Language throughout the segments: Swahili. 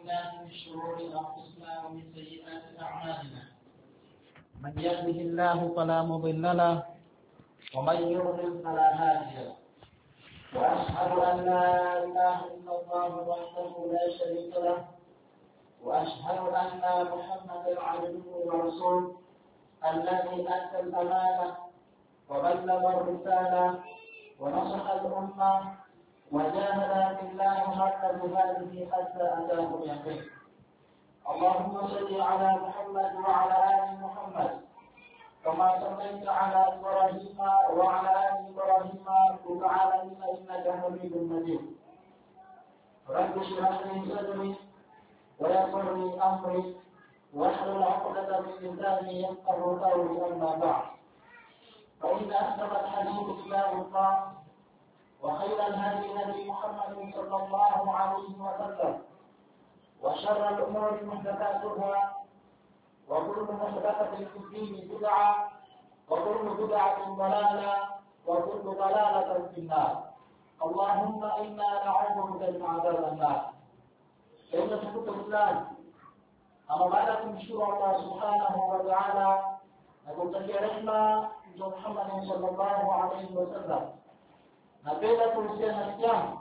بالله من شرور أنفسنا ومن سيئات أعمالنا من يهده الله فلا مضل له ومن يضلل فلا هادي له وأشهد أن لا إله إلا الله وحده لا شريك له وأشهد أن محمدا عبده ورسوله الذي أدى الأمانة وبلغ الرسالة ونصح الأمة وجاهد في الله حق جهاده حتى أتاه اليقين. اللهم صل على محمد وعلى آل محمد كما صليت على إبراهيم وعلى آل إبراهيم في العالمين إنك حميد مجيد. رب اشرح لي صدري ويسر لي أمري واحلل عقدة من لساني يفقهوا قولي أما بعد. فإن أصدق الحديث كتاب الله وخير الهدي هدي محمد صلى الله عليه وسلم وشر الأمور محدثاتها وكل محدثة في الدين بدعة وكل بدعة ضلالة وكل ضلالة في النار. اللهم إنا نعوذ بك من عذاب النار. فإن سكوت الإسلام أما بعد kumshukuru Allah subhanahu wa ta'ala na kumtakia rehema Mtume Muhammad sallallahu alaihi wasallam. Napenda kuhusiana na jambo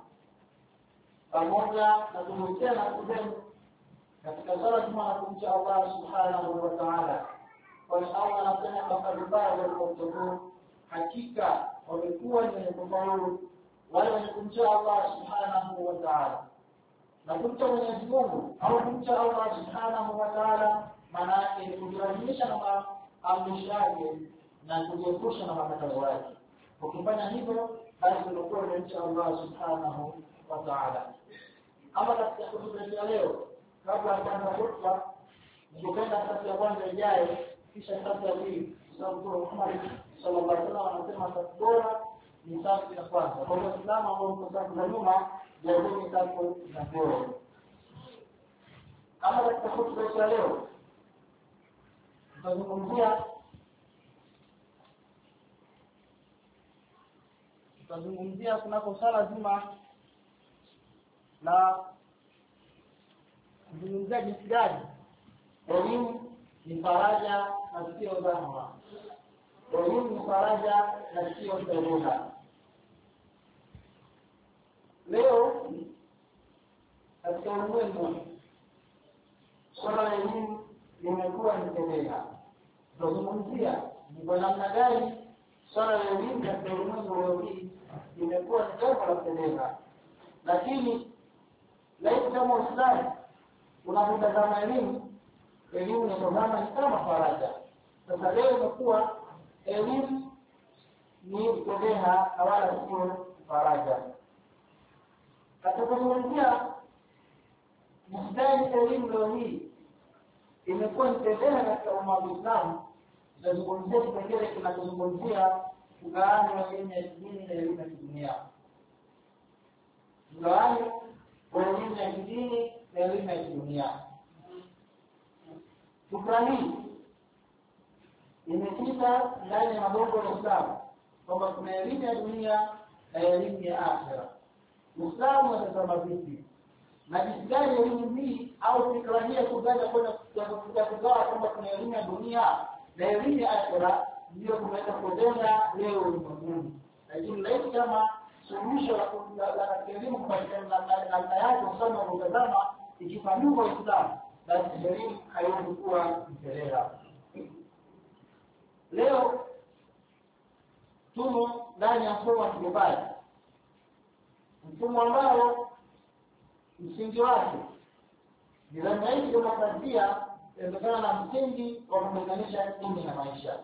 pamoja na kuhusiana kuzenu katika swala zima la kumcha Allah subhanahu wa ta'ala. Kwa Allah anasema mafadhali waliokuwa hakika wamekuwa ni kufaulu wale wenye kumcha Allah subhanahu wa ta'ala. Na kumcha Mwenyezi Mungu au kumcha Allah subhanahu wa ta'ala maana yake ni kujilazimisha na amri yake na kujiepusha na makatazo yake. Ukifanya hivyo basi unakuwa umemcha Allah subhanahu wa ta'ala. Ama katika hotuba ya leo kabla ya kuanza hotuba ningependa sasa ya kwanza ijaye kisha sasa ya pili sababu Muhammad sallallahu alaihi wasallam anasema safu bora ni safu ya kwanza. Kwa hiyo Uislamu ambao uko safu za nyuma ni safu za mbele. Ama katika hotuba ya leo tutazungumzia kunako sala zima na kuzungumzia jinsi gani elimu ni faraja na sio dhahma. Elimu ni faraja na sio dharura. Leo katika ulimwengu swala la elimu limekuwa ni tendeka. Tunazungumzia ni kwa namna gani swala la elimu katika ulimwengu leo hii limekuwa ni jambo la tendeka. Lakini leo kama Uislamu unapotazama elimu ni kama faraja. Sasa leo imekuwa elimu ni tendeka na wala sio faraja. Katika kuzungumzia mstari elimu leo hii imekuwa ni tendeka katika umma wa Uislamu. Tunazungumzia kipengele kinachozungumzia ugawanyo wa elimu ya dini na elimu ya dunia. Ugawanyo wa elimu ya dini na elimu ya dunia. Fikra hii imekita ndani ya magongo ya Uislamu kwamba kuna elimu ya dunia na elimu ya akhera. Uislamu unatazama vipi? Na jinsi gani elimu hii au fikra hii kugawa kugawa kwamba kuna elimu ya dunia na elimu ya akhera ndio kumeweza kujenga leo ulimwenguni. Lakini leo kama suluhisho la elimu kupatikana na yake usoma kutazama ikifanywa Uislamu basi elimu haiwezi kuwa mteleza. Leo tumo ndani ya mfumo wa kibali. Mfumo ambao msingi wake ni dhana hii demokrasia inatokana na msingi wa kuunganisha dini na maisha.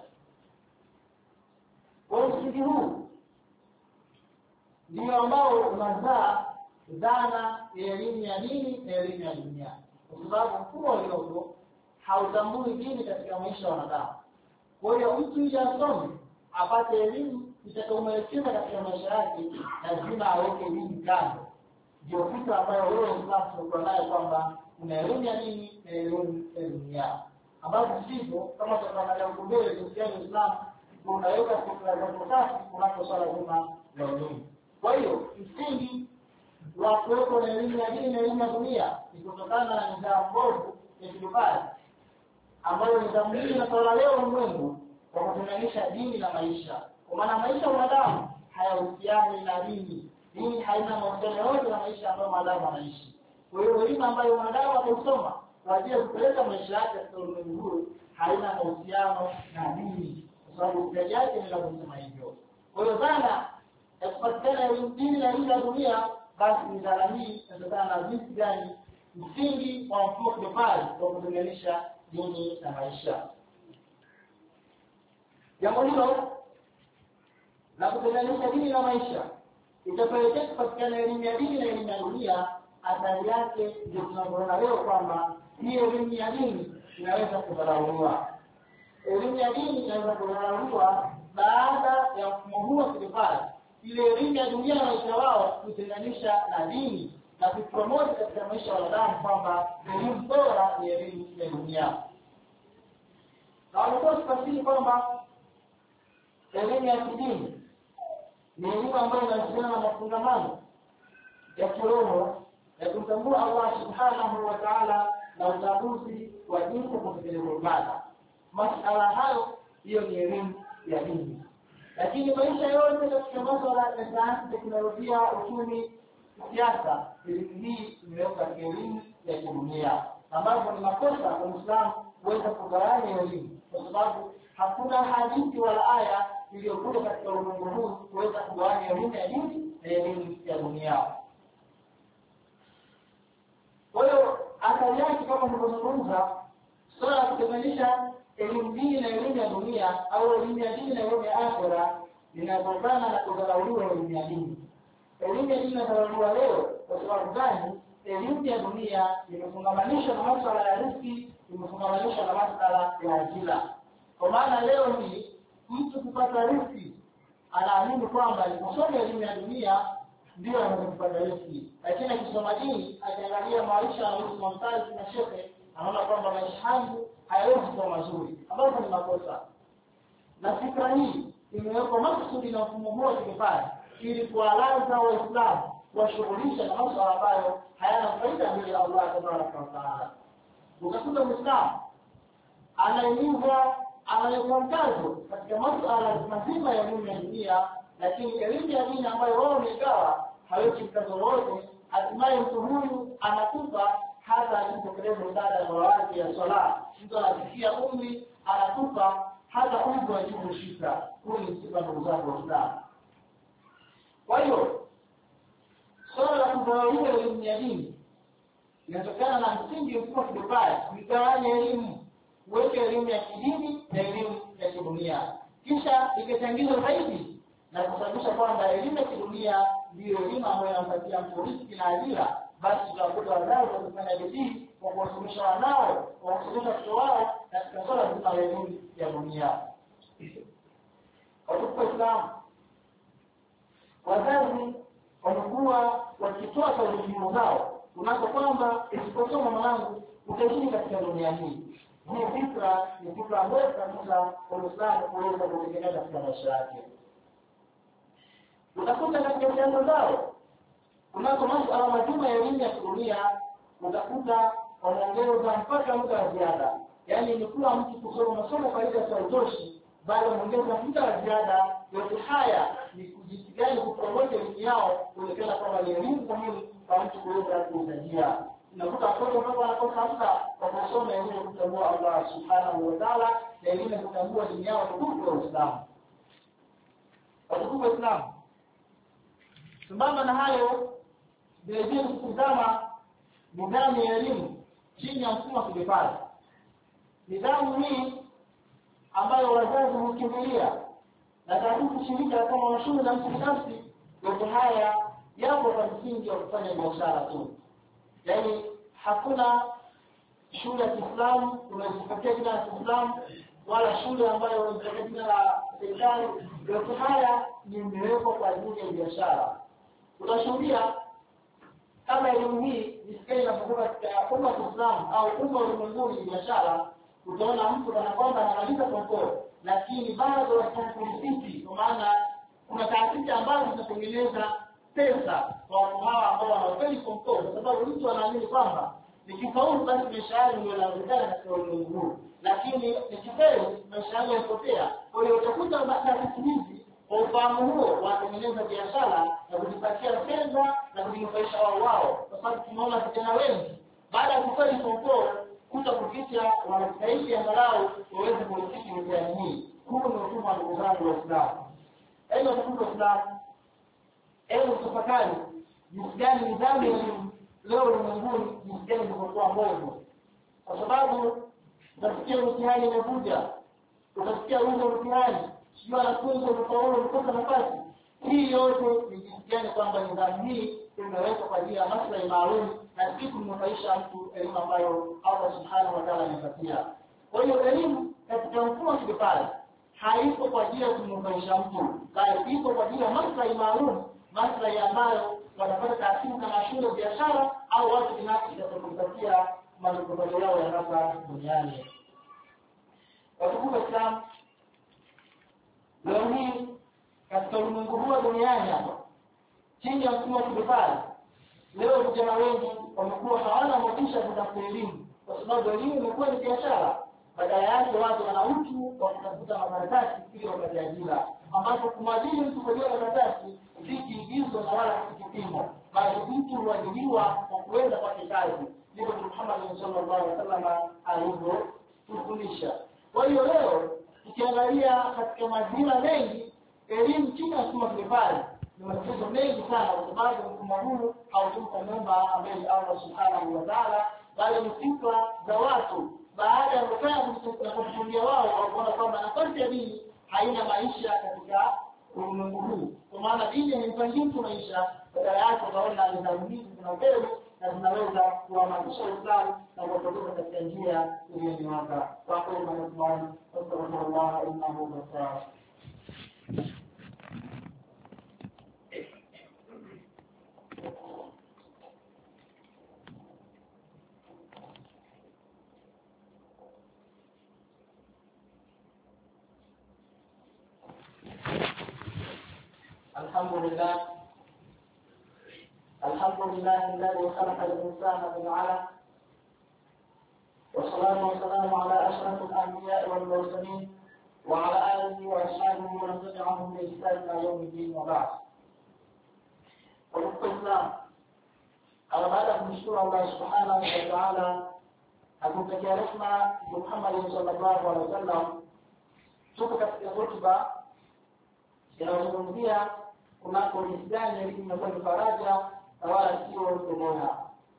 Kwa msingi huu ndio ambao unazaa dhana ya elimu ya dini na elimu ya dunia. Kwa sababu mfumo uliopo hautambui dini katika maisha ya wanadamu. Kwa hiyo mtu ili asome apate elimu itakayomwelekeza katika maisha yake lazima aweke dini kando. Ndio kitu ambayo wewe Uislamu unakuwa nayo kwamba kuna elimu ya dini na elimu ya dunia. Ambapo sivyo kama tutaangalia mbele kuhusiana na Uislamu tunaweka fikra za safi kunako swala zima la elimu. Kwa hiyo msingi wa kuwepo na elimu ya dini na elimu ya dunia ni kutokana na nidhamu mbovu ya kidubali ambayo nidhamu hii inatawala leo ulimwengu kwa kutenganisha dini na maisha. Kwa maana maisha ya wanadamu hayahusiani na dini. Dini haina mahusiano yoyote na maisha ambayo wanadamu wanaishi. Kwa hiyo elimu ambayo wanadamu wataisoma kwa ajili ya kupeleka maisha yake katika ulimwengu huu haina mahusiano na dini, kwa sababu utendaji wake ni lazima hivyo. Kwa hiyo dhana ya kupatikana elimu dini na elimu ya dunia, basi ni dhana hii inatokana na jinsi gani msingi wa mfumo kidopali wa kutenganisha dini na maisha. Jambo hilo la kutenganisha dini na maisha itapelekea kupatikana elimu ya dini na elimu ya dunia. Athari yake ndio tunaona leo kwamba hii elimu ya dini inaweza kudharauliwa. Elimu ya dini inaweza kudharauliwa baada ya mfumo huu wa kidopali, ile elimu ya dunia na maisha wao kutenganisha na dini na kupromote katika maisha ya wanadamu kwamba elimu bora ni elimu ya dunia. Na walikuwa tufasiri kwamba elimu ya kidini ni elimu ambayo inahusiana na mafungamano ya kiroho ya kumtambua Allah subhanahu wa ta'ala na utambuzi wa jinsi kutekeleza ibada. Masala hayo hiyo ni elimu ya dini. Lakini maisha yote katika masuala ya sayansi, teknolojia, uchumi, siasa, elimu hii imewekwa katika elimu ya kidunia, ambapo ni makosa kwa Muislamu kuweza kugawanya elimu, kwa sababu hakuna hadithi wala aya iliyokuja katika ulimwengu huu kuweza kugawanya elimu ya dini na elimu ya dunia. Kwa hiyo athari yake kama nilivyozungumza, swala la kutenganisha elimu dini na elimu ya dunia au elimu ya dini na elimu ya akhera linatokana na kudharauliwa elimu ya dini. Elimu ya dini inadharauliwa leo kwa sababu gani? Elimu ya dunia imefungamanishwa na masuala ya riziki, imefungamanishwa na masuala ya ajira. Kwa maana leo hii mtu kupata riziki anaamini kwamba kusoma elimu ya dunia ndio anaweza kupata riziki, lakini akisoma dini, akiangalia maisha ya mtu na shehe, anaona kwamba maisha yangu hayawezi kuwa mazuri, ambapo ni makosa. Na fikra hii imewekwa makusudi na mfumo huu wa kidopali ili kuwalaza Waislamu kuwashughulisha na masuala ambayo hayana faida mbele ya Allah tabaraka wa taala. Utakuta Muislamu anaelezwa anaweka mkazo katika masuala mazima ya elimu ya dunia, lakini elimu ya dini ambayo wao wamegawa haweki mkazo wote. Hatimaye mtu huyu anakufa hata alipotekeleza ibada ya wawake ya swala. Mtu anafikia umri anakufa hata umri wa juu shika. Huu ni msiba ndugu zangu Waislamu. Kwa hiyo swala la kugawanya elimu ya dini inatokana na msingi mkubwa kidopali kugawanya elimu, kuweka elimu ya kidini na elimu ya kidunia, kisha ikachangizwa zaidi na kusababisha kwamba elimu ya kidunia ndiyo elimu ambayo inampatia mtu riziki na ajira. Basi tutakuta wazazi wakifanya bidii kwa kuwasomesha wanao, kwa kusomesha watoto wao katika swala zima la elimu ya dunia. Watukufu Waislamu, wazazi wamekuwa wakitoa elimu zao kunako kwamba isiposoma mwanangu utaishi katika dunia hii. Hii fikra ni fikra ambayo kabisa kwa Muislamu kuweza kutengeneza katika maisha yake. Utakuta katika siasa zao kunako masuala mazima ya elimu ya dunia, utakuta wanaongeza mpaka muda wa ziada. Yaani ni kuwa mtu kusoma masomo kwa ile sautoshi, bali wanaongeza muda wa ziada. Yote haya ni kujisikia kupromote elimu yao, kuonekana kwamba ni elimu muhimu kwa mtu kuweza kuisaidia. Unakuta watoto ambao wanakosa muda wa kusoma elimu ya kutambua Allah subhanahu wa ta'ala na elimu ya kutambua dini yao tukufu ya Uislamu. Watukufu wa Islam, sambamba na hayo vilevile kutazama nidhamu ya elimu chini ya mfumo wa kidopali. Nidhamu hii ambayo wazazi hukimbilia na taasisi shirika kama shule za mtu binafsi, yote haya yapo kwa msingi wa kufanya biashara tu. Yaani hakuna shule ya Kiislamu unazipatia jina la Kiislamu wala shule ambayo unazipatia jina la serikali. Yote haya ni imewekwa kwa ajili ya biashara. Utashuhudia kama elimu hii isikai inapokuwa katika umma wa Kiislamu au umma ulimwenguni biashara, utaona mtu kana kwamba analipa kwa lakini bado hatakuridhiki, kwa maana kuna taasisi ambazo zinatengeneza pesa kwa hawa ambao wanafeli form 4, kwa sababu mtu anaamini kwamba nikifaulu basi maisha yangu ndio yanawezekana katika ulimwengu huu, lakini nikifeli maisha yangu yanapotea. Kwa hiyo utakuta taasisi hizi kwa ufahamu huo wanatengeneza biashara na kujipatia fedha na kujinufaisha wao, kwa sababu tunaona vijana wengi baada ya kufeli form 4 kuta kuficha wanastahili angalau waweze kufikisha mitihani hii. Huu ni mfumo wa ndugu zangu Waislamu. Aidha tukufu Waislamu, tafakari jinsi gani nidhamu ya elimu leo ulimwenguni jinsi gani ilivyokuwa mbovu. Kwa sababu utasikia mitihani imekuja, utasikia wingi wa mitihani, sio wanafunzi wamefaulu kukosa nafasi. Hii yote ni jinsi gani kwamba nidhamu hii imewekwa kwa ajili ya maslahi maalum na si kumnufaisha mtu elimu ambayo Allah Subhanahu wa Ta'ala amepatia. Kwa hiyo elimu katika mfumo wa kibepari haipo kwa ajili ya kumnufaisha mtu, bali ipo kwa ajili ya maslahi maalum, maslahi ambayo wanapata taasisi kama shule, biashara au watu binafsi watakaopatia manufaio yao ya hapa duniani. Watukufu wa Islam, leo hii katika ulimwengu huu duniani hapa chini ya mfumo wa kibepari, leo vijana wengi wamekuwa hawana motisha kutafuta elimu, kwa sababu elimu imekuwa ni biashara. Badala yake watu wana uchu wa kutafuta makaratasi ili wapate ajira, ambapo kumwajiri mtu kwa makaratasi si kiigizo na wala si kipimo, bali mtu huajiriwa kwa kuweza kupata kazi. Ndivyo Muhammad sallallahu alaihi wasallam alivyofundisha. Kwa hiyo leo tukiangalia katika mazingira mengi, elimu chini ya mfumo wa kibepari ni matatizo mengi sana, kwa sababu mfumo huu hautumpa muumba ambaye Allah Subhanahu wa Ta'ala, bali ni fikra za watu baada ya kufikia wao wanaona kwamba nafasi ya dini haina maisha katika ulimwengu huu. Kwa maana dini haimpangi mtu maisha, badala yake utaona nidhamu hizi zina mbele na zinaweza kuhamasisha Uislamu na kutoka katika njia iliyonyooka. Kwa kweli maneno Allah innahu ghafur. الحمد لله الذي خلق الإنسان من علق، والصلاة والسلام على أشرف الأنبياء والمرسلين وعلى آله وأصحابه ومن تبعهم بإحسان إلى يوم الدين وبعد. وفق الإسلام على بعد kumshukuru Allah Subhanahu wa Ta'ala akumtakia rehema Muhammad sallallahu alaihi wasallam. Tuko katika hotuba inayozungumzia kunako jinsi gani elimu inakuwa ni faraja na wala sio kubomoa.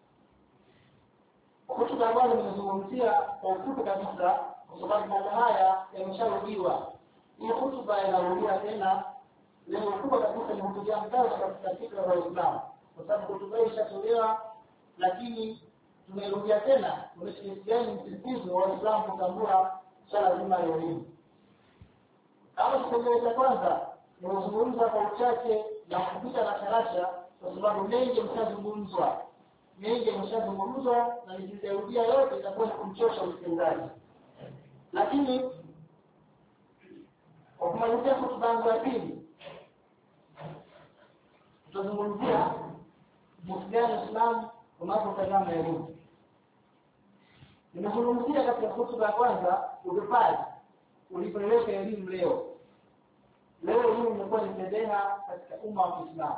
Hotuba ambayo nimezungumzia kwa ufupi kabisa, kwa sababu mambo haya yamesharudiwa. Hii hotuba inarudia tena, lengo kubwa kabisa ni kutulia mkazo katika fikra za Uislamu, kwa sababu hotuba hii ishatolewa, lakini tumerudia tena jinsi gani msisitizo wa Uislamu kutambua swala zima la elimu. Kama kipengele cha kwanza nimezungumza kwa uchache na kupita na karasha, kwa sababu mengi yameshazungumzwa na nikirudia yote itakuwa kumchosha msikilizaji. Lakini kwa kumalizia hotuba yangu ya pili, tutazungumzia jinsi gani Uislamu unavyotazama elimu. Nimezungumzia katika hotuba ya kwanza ubepari ulipeleka elimu leo. Leo hii imekuwa ni fedheha katika umma wa Kiislamu,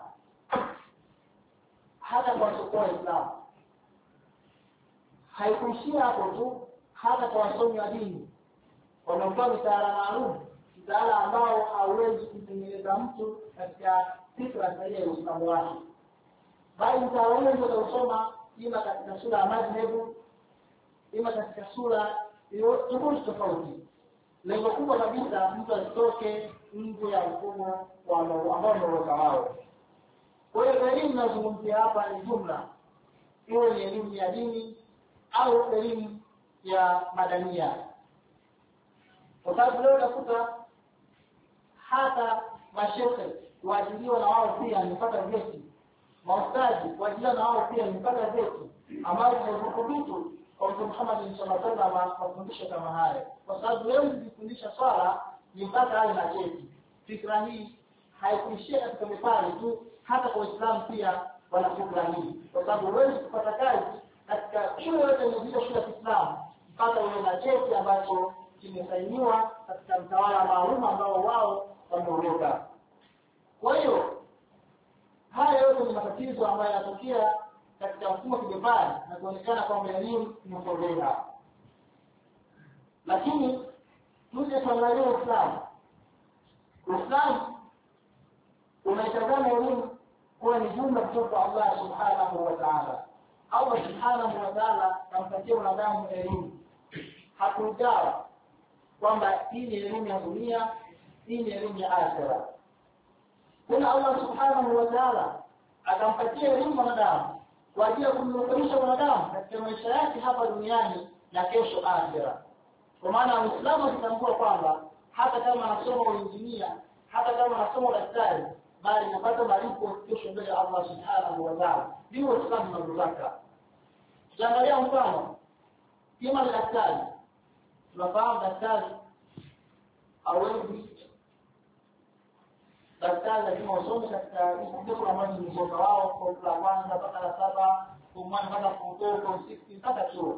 hata kwa Waislamu. Haikuishia hapo tu, hata kwa wasomi wa dini wanaotoa mitaala maalum, mitaala ambao hauwezi kutengeneza mtu katika fikra sahihi ya Uislamu wake, bali mtaala huo ndio utausoma ima katika sura ya madhehebu, ima katika sura tofauti. Lengo kubwa kabisa mtu asitoke nje ya mfumo ambao umeweka wao. Kwa hiyo elimu nazungumzia hapa ni jumla, iwe ni elimu ya dini au elimu ya madania. Kwa sababu leo utakuta hata mashehe waajiriwa na wao pia wamepata vyeti, maustadhi waajiriwa na wao pia wamepata vyeti, ambao vitu kwa Mtume Muhammad sallallahu alaihi wasallam mafundisho kama haya. Kwa sababu leo kufundisha swala ni mpaka awe na cheti. Fikra hii haikuishia katika mipali tu, hata kwa Uislamu pia wana fikra hii, kwa sababu huwezi kupata kazi katika shule yote ile shule ya Kiislamu mpaka uwe na cheti ambacho kimesainiwa katika mtawala maalum ambao wao wameuweka. Kwa hiyo haya yote ni matatizo ambayo yanatokea katika mfumo wa kibepari na kuonekana kwamba elimu ni mbolela. Lakini tuje tuangalie Uislamu. Uislamu unaitazama elimu kuwa ni jumla kutoka kwa Allah subhanahu wa ta'ala. Allah subhanahu wa ta'ala ampatia wanadamu elimu. Hakugawa kwamba hii ni elimu ya dunia, hii ni elimu ya akhera. Kuna Allah subhanahu wa ta'ala akampatia elimu wanadamu kwa ajili ya kumnufaisha wanadamu katika maisha yake hapa duniani na kesho akhera. Kwa maana Uislamu unatambua kwamba hata kama anasoma uinjinia, hata kama anasoma daktari, bali anapata malipo kesho mbele ya Allah subhanahu wa ta'ala. Ndio Uislamu unataka. Tuangalia mfano kama daktari. Tunafahamu daktari hawezi daktari lazima usome katika historia ambayo ni msomo wao kwa kwanza mpaka la 7, kwa mwana mpaka kwa 6 mpaka chuo.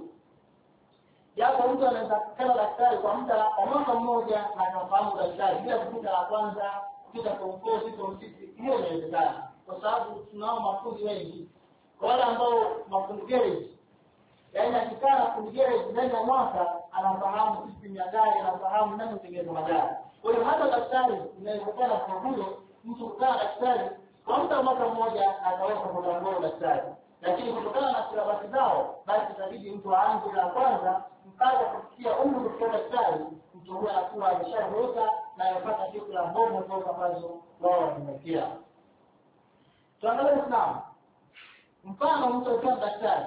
Japo mtu anaweza kama daktari kwa muda wa mwaka mmoja na akafahamu daktari bila kupita la kwanza, kupita kwa 4, 6, hiyo inawezekana. Kwa sababu tunao mafundi wengi. Kwa wale ambao mafundi garage, yaani akikaa fundi garage ndani ya mwaka anafahamu system ya gari, anafahamu namna kutengeneza magari. Kwa hiyo hata daktari inawezekana kwa vile mtu kukaa daktari kwa muda wa mwaka mmoja ataweza kutambua daktari. Lakini kutokana na silabasi zao, basi itabidi mtu aanze la kwanza mpaka kufikia umri wa daktari, mtu huyo anakuwa ameshaweka na yapata fikra mbovu kutoka ambazo wao wamemwekea. Tuangalie Uislamu. Mfano mtu akiwa daktari.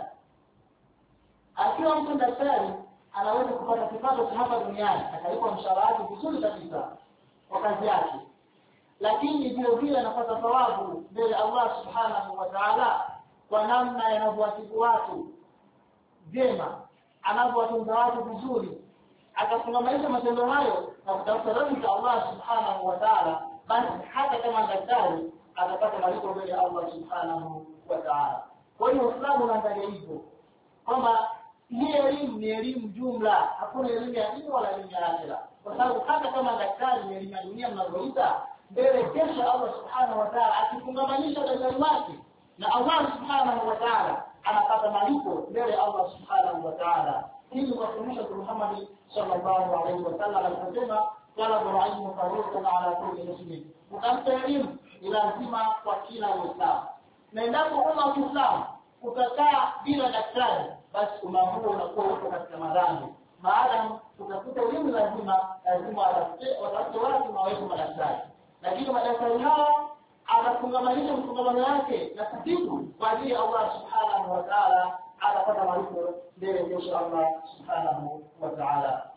Akiwa mtu daktari anaweza kupata kipato cha hapa duniani, akalipwa mshahara wake vizuri kabisa kwa kazi yake. Lakini vile vile anapata thawabu mbele Allah subhanahu wa ta'ala kwa namna anavyoatibu watu vyema, anavyowatunza watu vizuri, akafunganisha matendo hayo na kutafuta radhi za Allah subhanahu wa ta'ala, basi hata kama daktari atapata malipo mbele ya Allah subhanahu wa ta'ala. Kwa hiyo Uislamu unaangalia hivyo kwamba hii elimu ni elimu jumla, hakuna elimu ya dini wala elimu ya akhera. Kwa sababu hata kama daktari ni elimu ya dunia mnazoita, mbele kesho Allah subhanahu wa ta'ala akifungamanisha daktari wake na Allah subhanahu wa ta'ala anapata malipo mbele Allah subhanahu wa ta'ala. Hili kwa kuonyesha Muhammad sallallahu alaihi wasallam alisema wala dhaimu fariqan ala kulli muslim. Ukamta elimu ni lazima kwa kila Muislamu. Na endapo umma wa Kiislamu utakaa bila daktari, basi unaamua unakuwa uko katika madhambi. Maadamu utakuta elimu lazima watafute watu na waweke madaktari. Lakini madaktari hao atafungamanisha mfungamano wake na kutibu kwa ajili ya Allah subhanahu wa ta'ala, atapata malipo mbele ya Allah subhanahu wa ta'ala.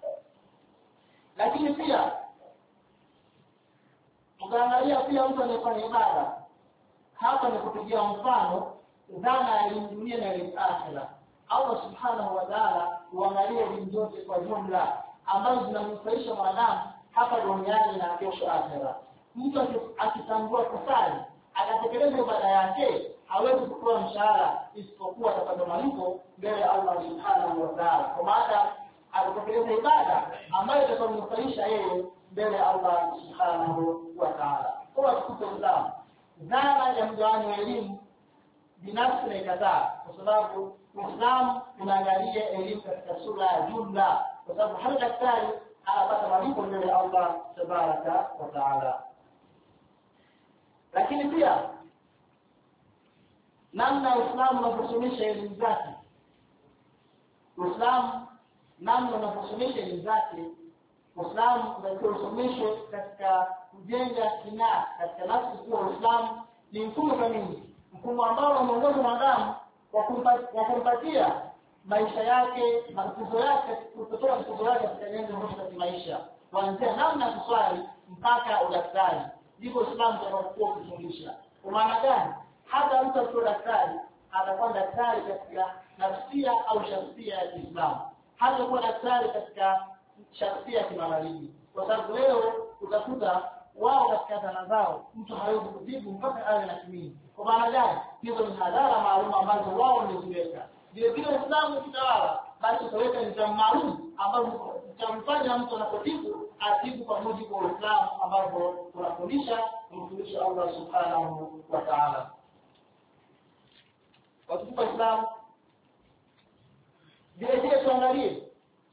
Lakini pia tukaangalia pia mtu anayefanya ibada. Hapa ni kupigia mfano dhana ya dunia na akhera. Allah subhanahu wa ta'ala huangalia elimu zote kwa jumla ambazo zinamnufaisha mwanadamu hapa duniani na kesho akhera. Mtu akitambua kusali, akatekeleza ibada yake, hawezi kupewa mshahara isipokuwa atapata malipo mbele ya Allah subhanahu wa ta'ala. Kwa maana atatekeleza ibada ambayo itamnufaisha yeye mbele ya Allah subhanahu wa ta'ala. Kwa tukufu Islam, dhana ya mgawanyo wa elimu binafsi na ikataa, kwa sababu Uislamu unaangalia elimu katika sura ya jumla, kwa sababu hata daktari anapata malipo mbele ya Allah tabaraka wa taala. Lakini pia namna Uislamu unafundisha elimu zake. Uislamu namna unafundisha elimu zake. Uislamu unafundisha katika kujenga kinaa katika nafsi kuwa Uislamu ni mfumo kamili, mfumo ambao unaongoza mwanadamu kwa kumpatia maisha yake, matatizo yake, kutoa matatizo yake katika nyanja mbalimbali za maisha, kuanzia namna ya kuswali mpaka udaktari. Ndivyo Uislamu unakuwa kufundisha. Kwa maana gani? Hata mtu akiwa daktari atakuwa daktari katika nafsia au shakhsia ya Kiislamu, hata kuwa daktari katika shakhsia ya kimagharibi. Kwa sababu leo utakuta wao katika dhana zao mtu hawezi kutibu mpaka awe na kimini. Kwa maana gani? Hizo ni hadhara maalum ambazo wao wameziweka. Vile vile Uislamu kitawala, basi utaweka nidhamu maalum ambazo zitamfanya mtu anapotibu atibu kwa mujibu wa Uislamu ambao tunafundisha kumfundisha Allah subhanahu wa ta'ala. Watukufu Uislamu, vile vile tuangalie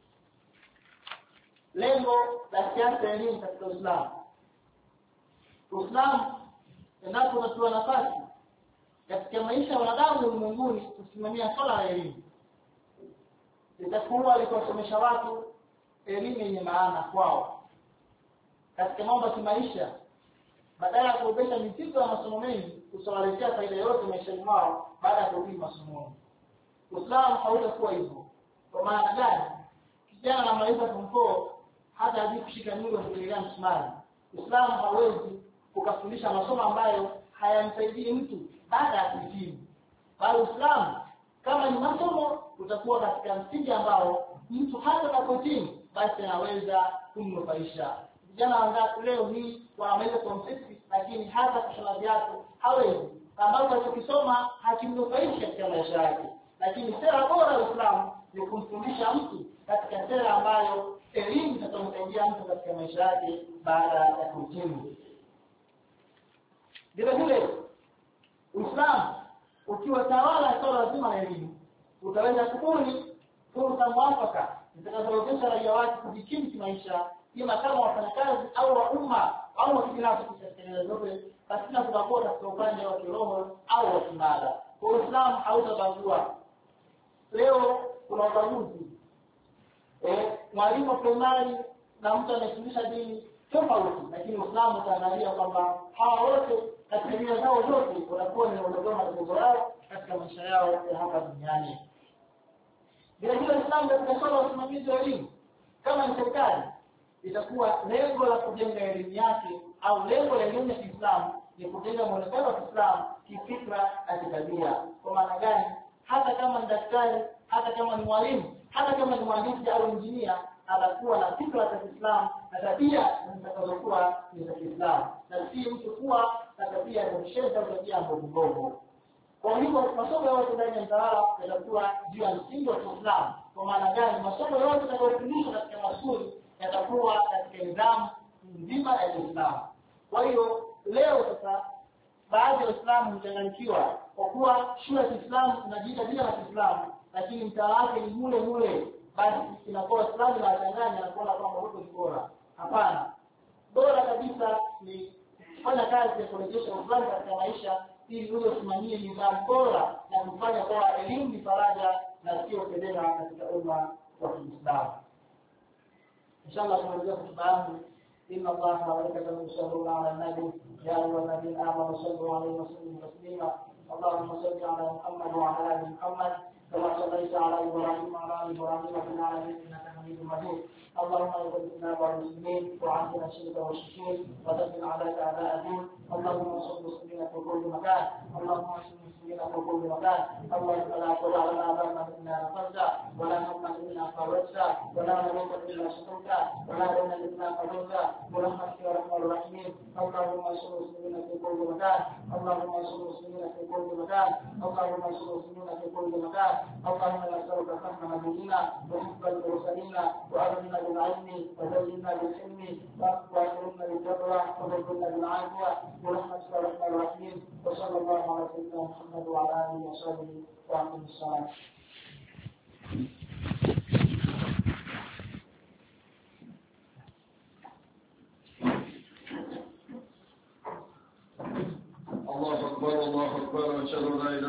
lengo la siasa ya elimu katika Uislamu. Uislamu endapo unatoa nafasi katika maisha ya wanadamu ulimwenguni kusimamia swala la elimu, itakuwa alikusomesha watu elimu yenye maana kwao katika mambo ya maisha, badala ya kuobesha mizigo ya masomo mengi kusawaletea faida yote maishani mwao baada ya kuhitimu masomo. Uislamu hautakuwa hivyo. Kwa maana gani? Kijana anamaliza form 4 hata hadi kushika nyundo kuelekea msumari. Uislamu hawezi kukafundisha masomo ambayo hayamsaidii mtu baada ya kuhitimu. Bali Uislamu kama ni masomo utakuwa katika msingi ambao mtu hata atakapohitimu basi anaweza kumnufaisha. Vijana wangapi leo hii wanaweza kumsaidia lakini hata kushona viatu hawezi, sababu alichokisoma hakimnufaishi katika maisha yake. Lakini sera bora ya Uislamu ni kumfundisha mtu katika sera ambayo elimu itamsaidia mtu katika maisha yake baada ya kuhitimu. Vile vile Uislamu ukiwa tawala swala lazima la elimu, utaweza kubuni fursa mwafaka zitakazowezesha raia wake kujikimu kimaisha, kama kama wafanyakazi au wa umma au wa kibinafsi katika zote, pasina kubagua katika upande wa kiroho au wa kimada. Kwa Uislamu hautabagua. Leo kuna ubaguzi. Mwalimu wa primary na mtu anayefundisha dini tofauti, lakini Uislamu utaangalia kwamba hawa wote katika dini zao zote wanakuwa ni wanaongoza matatizo yao katika maisha yao ya hapa duniani. Vile vile Uislamu katika swala la usimamizi wa elimu, kama ni serikali itakuwa lengo la kujenga elimu yake au lengo la elimu ya Kiislamu ni kujenga mwelekeo wa Kiislamu kifikra na kitabia. Kwa maana gani? Hata kama ni daktari, hata kama ni mwalimu, hata kama ni mhandisi au injinia, atakuwa na fikra za Kiislamu na tabia zitakazokuwa ni za Kiislamu, na si mtu kuwa na tabia za kishetani au tabia mbovu. Kwa hivyo masomo yote ndani ya mtaala yatakuwa juu ya msingi wa Kiislamu. Kwa maana gani? Masomo yote yatakayofundishwa katika mashule yatakuwa katika nidhamu nzima ya Kiislamu. Kwa hiyo leo sasa baadhi ya Waislamu huchanganyikiwa kwa kuwa shule ya Kiislamu inajiita jina la Kiislamu lakini mtaala wake ni mule, basi inakuwa Waislamu na wachanganya na kuona kwamba huko ni bora. Hapana. Bora kabisa ni kufanya kazi ya kurejesha Uislamu katika maisha ili uwe usimamie nidhamu bora na kufanya kwa elimu ni faraja na sio fedheha katika umma wa Kiislamu. Inshallah tunaweza kufahamu inna Allaha wa malaikatahu yusalluna 'ala an-nabi ya ayyuhalladhina amanu sallu 'alaihi wa sallimu taslima. Allahumma salli 'ala Muhammad wa 'ala ali Muhammad kama sallaita 'ala Ibrahim wa 'ala ali Ibrahim fil 'alamin innaka Hamidum Majid. اللهم اغفر والمسلمين وعافنا الشرك والمشركين وذل عليك اعداء الدين. اللهم انصر المسلمين في كل مكان. اللهم انصر المسلمين في كل مكان. اللهم لا تدع لنا ذنبا الا غفرته ولا هما الا فرجته ولا مريضا الا شفيته ولا دينا الا قضيته برحمتك يا ارحم الراحمين. اللهم انصر المسلمين في كل مكان. اللهم انصر المسلمين في كل مكان. اللهم انصر المسلمين في كل مكان. اللهم نسالك فهم نبينا وحب المرسلين وأمنا بالعلم وزينا بالحلم وأكرمنا بالتقوى وزينا بالعافية برحمتك يا أرحم الراحمين. وصلى الله على سيدنا محمد وعلى آله وصحبه وأقم الصلاة. الله أكبر الله أكبر. أشهد أن لا إله